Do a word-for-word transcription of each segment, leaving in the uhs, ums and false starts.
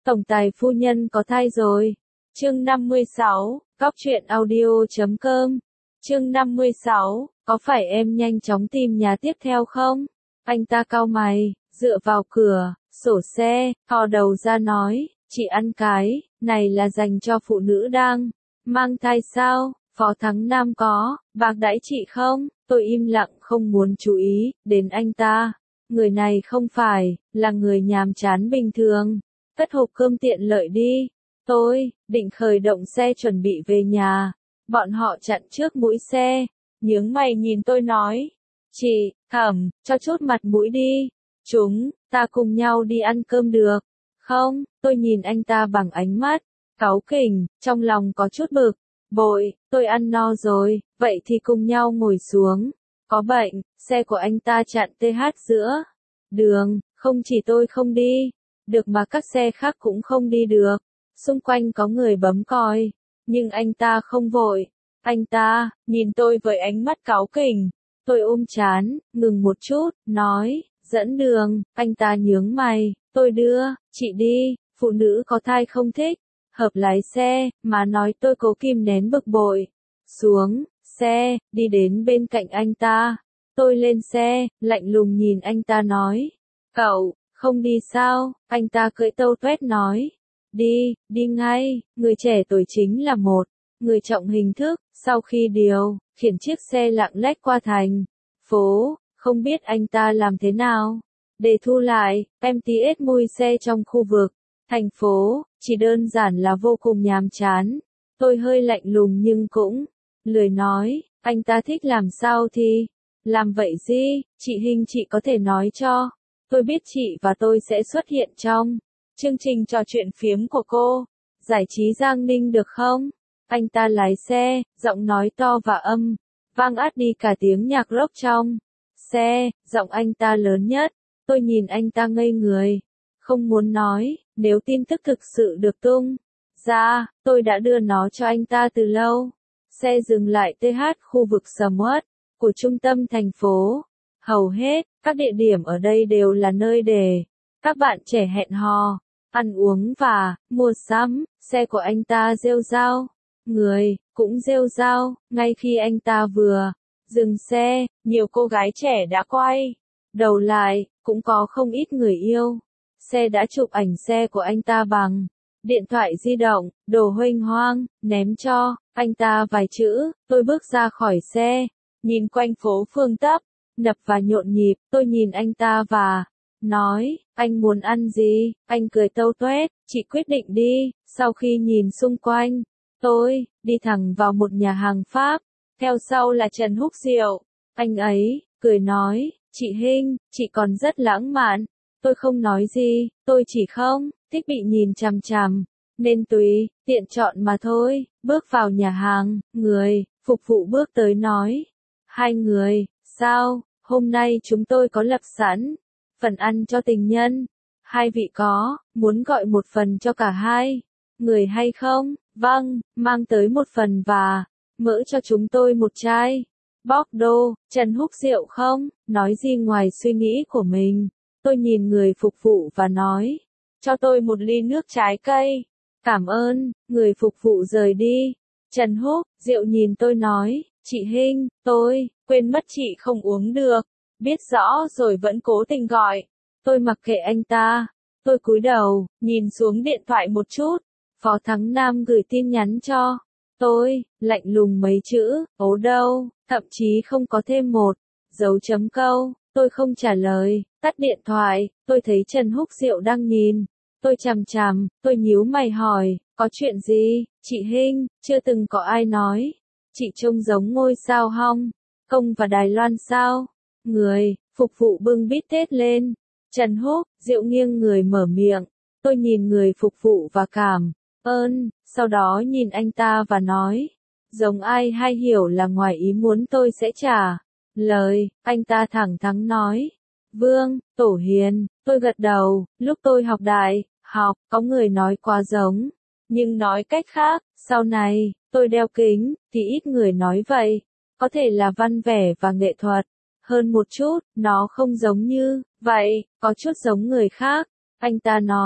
Tổng tài phu nhân có thai rồi. Chương năm mươi sáu, Cóc truyện audio chấm com. Chương năm mươi sáu, có phải em nhanh chóng tìm nhà tiếp theo không? Anh ta cau mày, dựa vào cửa, sổ xe, thò đầu ra nói, chị ăn cái, này là dành cho phụ nữ đang mang thai sao? Phó Thắng Nam có bạc đãi chị không? Tôi im lặng không muốn chú ý đến anh ta. Người này không phải là người nhàm chán bình thường. Cất hộp cơm tiện lợi đi. Tôi định khởi động xe chuẩn bị về nhà. Bọn họ chặn trước mũi xe, nhướng mày nhìn tôi nói, chị, Thẩm, cho chút mặt mũi đi. Chúng ta cùng nhau đi ăn cơm được không? Tôi nhìn anh ta bằng ánh mắt cáu kỉnh, trong lòng có chút bực bội. Tôi ăn no rồi, vậy thì cùng nhau ngồi xuống. Có bệnh, xe của anh ta chặn tê hát giữa đường, không chỉ tôi không đi được mà các xe khác cũng không đi được. Xung quanh có người bấm còi, nhưng anh ta không vội. Anh ta nhìn tôi với ánh mắt cáu kỉnh. Tôi ôm chán, ngừng một chút, nói, dẫn đường. Anh ta nhướng mày, tôi đưa chị đi. Phụ nữ có thai không thích hợp lái xe, mà nói. Tôi cố kìm nén bực bội. Xuống xe, đi đến bên cạnh anh ta. Tôi lên xe, lạnh lùng nhìn anh ta nói, cậu không đi sao? Anh ta cưỡi tâu tuét nói, đi, đi ngay. Người trẻ tuổi chính là một người trọng hình thức. Sau khi điều khiển chiếc xe lạng lách qua thành phố, không biết anh ta làm thế nào để thu lại em tê ét mùi xe trong khu vực thành phố, chỉ đơn giản là vô cùng nhàm chán. Tôi hơi lạnh lùng nhưng cũng lười nói, anh ta thích làm sao thì làm vậy gì. Chị Hinh, chị có thể nói cho tôi biết chị và tôi sẽ xuất hiện trong chương trình trò chuyện phiếm của cô giải trí Giang Ninh được không? Anh ta lái xe, giọng nói to và âm vang át đi cả tiếng nhạc rock trong xe. Giọng anh ta lớn nhất. Tôi nhìn anh ta ngây người, không muốn nói. Nếu tin tức thực sự được tung ra, tôi đã đưa nó cho anh ta từ lâu. Xe dừng lại tê hát khu vực sầm uất của trung tâm thành phố. Hầu hết các địa điểm ở đây đều là nơi để các bạn trẻ hẹn hò, ăn uống và mua sắm. Xe của anh ta rêu rao, người cũng rêu rao. Ngay khi anh ta vừa dừng xe, nhiều cô gái trẻ đã quay đầu lại, cũng có không ít người yêu xe đã chụp ảnh xe của anh ta bằng điện thoại di động, đồ huênh hoang, ném cho anh ta vài chữ. Tôi bước ra khỏi xe, nhìn quanh phố phường tấp nập và nhộn nhịp. Tôi nhìn anh ta và nói, anh muốn ăn gì? Anh cười tâu tuét, chị quyết định đi. Sau khi nhìn xung quanh, tôi đi thẳng vào một nhà hàng Pháp. Theo sau là Trần Húc Diệu. Anh ấy cười nói, chị Hinh, chị còn rất lãng mạn. Tôi không nói gì, tôi chỉ không thích bị nhìn chằm chằm, nên tùy tiện chọn mà thôi. Bước vào nhà hàng, người phục vụ bước tới nói, hai người, sao, hôm nay chúng tôi có lập sẵn phần ăn cho tình nhân. Hai vị có muốn gọi một phần cho cả hai người hay không? Vâng, mang tới một phần và mỡ cho chúng tôi một chai Bordeaux. Trần Húc Diệu không nói gì ngoài suy nghĩ của mình. Tôi nhìn người phục vụ và nói, cho tôi một ly nước trái cây. Cảm ơn. Người phục vụ rời đi. Trần Húc Diệu nhìn tôi nói, chị Hinh, tôi quên mất chị không uống được. Biết rõ rồi vẫn cố tình gọi. Tôi mặc kệ anh ta. Tôi cúi đầu, nhìn xuống điện thoại một chút. Phó Thắng Nam gửi tin nhắn cho tôi, lạnh lùng mấy chữ, ố đâu, thậm chí không có thêm một dấu chấm câu. Tôi không trả lời, tắt điện thoại. Tôi thấy Trần Húc Diệu đang nhìn tôi chằm chằm. Tôi nhíu mày hỏi, có chuyện gì? Chị Hinh, chưa từng có ai nói chị trông giống ngôi sao Hong Kong và Đài Loan sao? Người phục vụ bưng bít tết lên. Trần Húc Diệu nghiêng người mở miệng. Tôi nhìn người phục vụ và cảm ơn, sau đó nhìn anh ta và nói, giống ai hay hiểu là ngoài ý muốn tôi sẽ trả lời. Anh ta thẳng thắn nói, Vương Tổ Hiền. Tôi gật đầu. Lúc tôi học đại học, có người nói quá giống, nhưng nói cách khác. Sau này tôi đeo kính thì ít người nói vậy. Có thể là văn vẻ và nghệ thuật hơn một chút. Nó không giống như vậy, có chút giống người khác. Anh ta nói,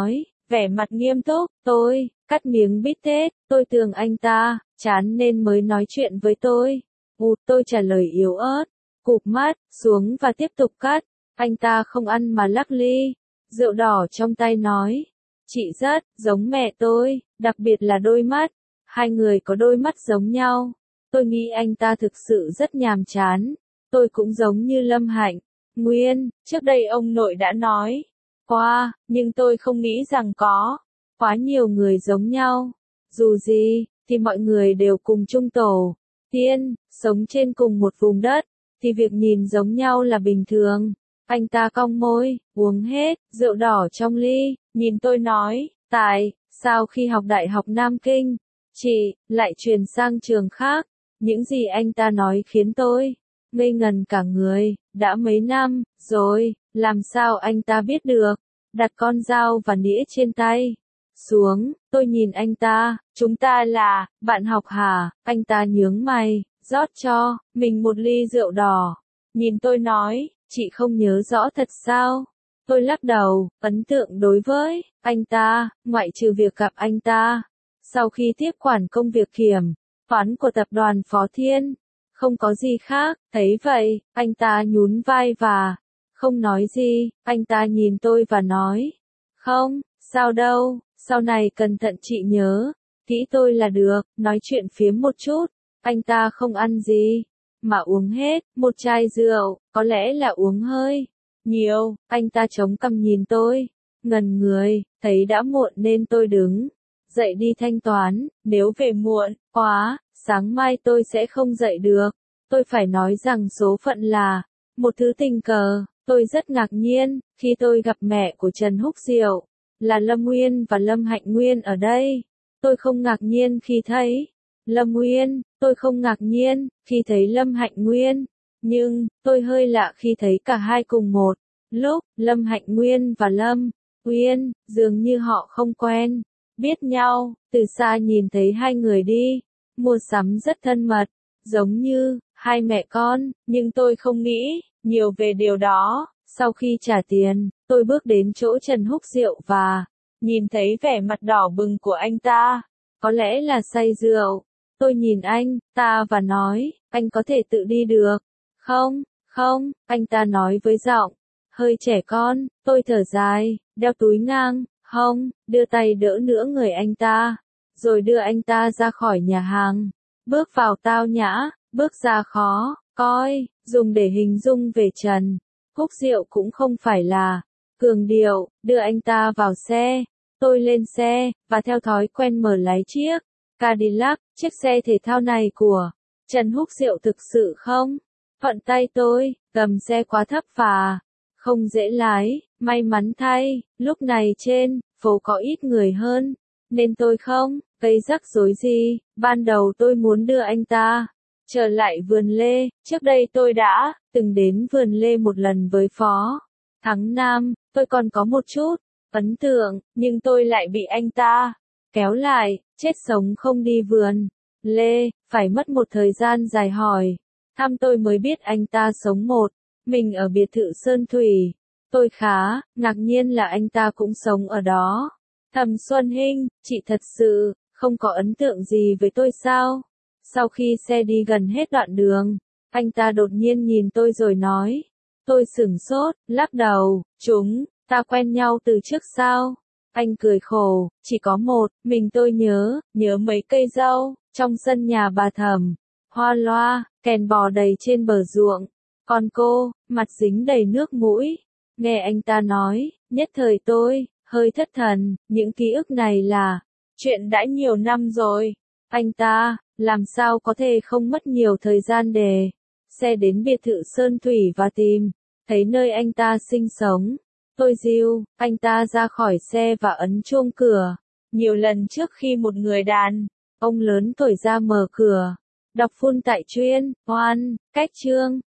vẻ mặt nghiêm túc, tôi, cắt miếng bít tết, tôi tưởng anh ta, chán nên mới nói chuyện với tôi. Ụt tôi trả lời yếu ớt, cụp mắt, xuống và tiếp tục cắt. Anh ta không ăn mà lắc ly rượu đỏ trong tay nói, chị rất giống mẹ tôi, đặc biệt là đôi mắt. Hai người có đôi mắt giống nhau. Tôi nghĩ anh ta thực sự rất nhàm chán. Tôi cũng giống như Lâm Hạnh Nguyên, trước đây ông nội đã nói qua, nhưng tôi không nghĩ rằng có quá nhiều người giống nhau. Dù gì, thì mọi người đều cùng chung tổ tiên, sống trên cùng một vùng đất, thì việc nhìn giống nhau là bình thường. Anh ta cong môi, uống hết rượu đỏ trong ly, nhìn tôi nói, tại sao khi học Đại học Nam Kinh, chị lại chuyển sang trường khác? Những gì anh ta nói khiến tôi ngây ngần cả người. Đã mấy năm rồi, làm sao anh ta biết được? Đặt con dao và nĩa trên tay xuống, tôi nhìn anh ta, chúng ta là bạn học hả? Anh ta nhướng mày, rót cho mình một ly rượu đỏ. Nhìn tôi nói, chị không nhớ rõ thật sao? Tôi lắc đầu, ấn tượng đối với anh ta, ngoại trừ việc gặp anh ta sau khi tiếp quản công việc kiểm toán của tập đoàn Phó Thiên, không có gì khác. Thấy vậy, anh ta nhún vai và không nói gì. Anh ta nhìn tôi và nói, không, sao đâu, sau này cẩn thận chị nhớ kỹ tôi là được. Nói chuyện phiếm một chút, anh ta không ăn gì mà uống hết một chai rượu, có lẽ là uống hơi nhiều. Anh ta chống cằm nhìn tôi, ngần người. Thấy đã muộn nên tôi đứng dậy đi thanh toán. Nếu về muộn quá, sáng mai tôi sẽ không dậy được. Tôi phải nói rằng số phận là một thứ tình cờ. Tôi rất ngạc nhiên khi tôi gặp mẹ của Trần Húc Diệu là Lâm Nguyên và Lâm Hạnh Nguyên ở đây. Tôi không ngạc nhiên khi thấy Lâm Nguyên, tôi không ngạc nhiên khi thấy Lâm Hạnh Nguyên, nhưng tôi hơi lạ khi thấy cả hai cùng một lúc. Lâm Hạnh Nguyên và Lâm Nguyên, dường như họ không quen biết nhau. Từ xa nhìn thấy hai người đi mua sắm rất thân mật, giống như hai mẹ con, nhưng tôi không nghĩ nhiều về điều đó. Sau khi trả tiền, tôi bước đến chỗ Trần Húc Diệu và nhìn thấy vẻ mặt đỏ bừng của anh ta, có lẽ là say rượu. Tôi nhìn anh ta và nói, anh có thể tự đi được không? Không, anh ta nói với giọng hơi trẻ con. Tôi thở dài, đeo túi ngang hông, đưa tay đỡ nửa người anh ta, rồi đưa anh ta ra khỏi nhà hàng. Bước vào tao nhã, bước ra khó coi, dùng để hình dung về Trần Húc Diệu cũng không phải là cường điệu. Đưa anh ta vào xe, tôi lên xe, và theo thói quen mở lái chiếc Cadillac. Chiếc xe thể thao này của Trần Húc Diệu thực sự không thuận tay tôi, gầm xe quá thấp và không dễ lái. May mắn thay, lúc này trên phố có ít người hơn, nên tôi không gây rắc rối gì. Ban đầu tôi muốn đưa anh ta trở lại vườn lê. Trước đây tôi đã từng đến vườn lê một lần với Phó Thắng Nam. Tôi còn có một chút ấn tượng, nhưng tôi lại bị anh ta kéo lại. Chết sống không đi vườn lê, phải mất một thời gian dài hỏi thăm tôi mới biết anh ta sống một mình ở biệt thự Sơn Thủy. Tôi khá ngạc nhiên là anh ta cũng sống ở đó. Thẩm Xuân Hinh, chị thật sự không có ấn tượng gì với tôi sao? Sau khi xe đi gần hết đoạn đường, anh ta đột nhiên nhìn tôi rồi nói. Tôi sửng sốt, lắc đầu, chúng ta quen nhau từ trước sao? Anh cười khổ, chỉ có một mình tôi nhớ, nhớ mấy cây dâu trong sân nhà bà Thẩm, hoa loa, kèn bò đầy trên bờ ruộng. Còn cô, mặt dính đầy nước mũi. Nghe anh ta nói, nhất thời tôi hơi thất thần. Những ký ức này là chuyện đã nhiều năm rồi. Anh ta làm sao có thể không mất nhiều thời gian để xe đến biệt thự Sơn Thủy và tìm thấy nơi anh ta sinh sống. Tôi dìu anh ta ra khỏi xe và ấn chuông cửa nhiều lần trước khi một người đàn ông lớn tuổi ra mở cửa. Đọc phun tại chuyên oan cách chương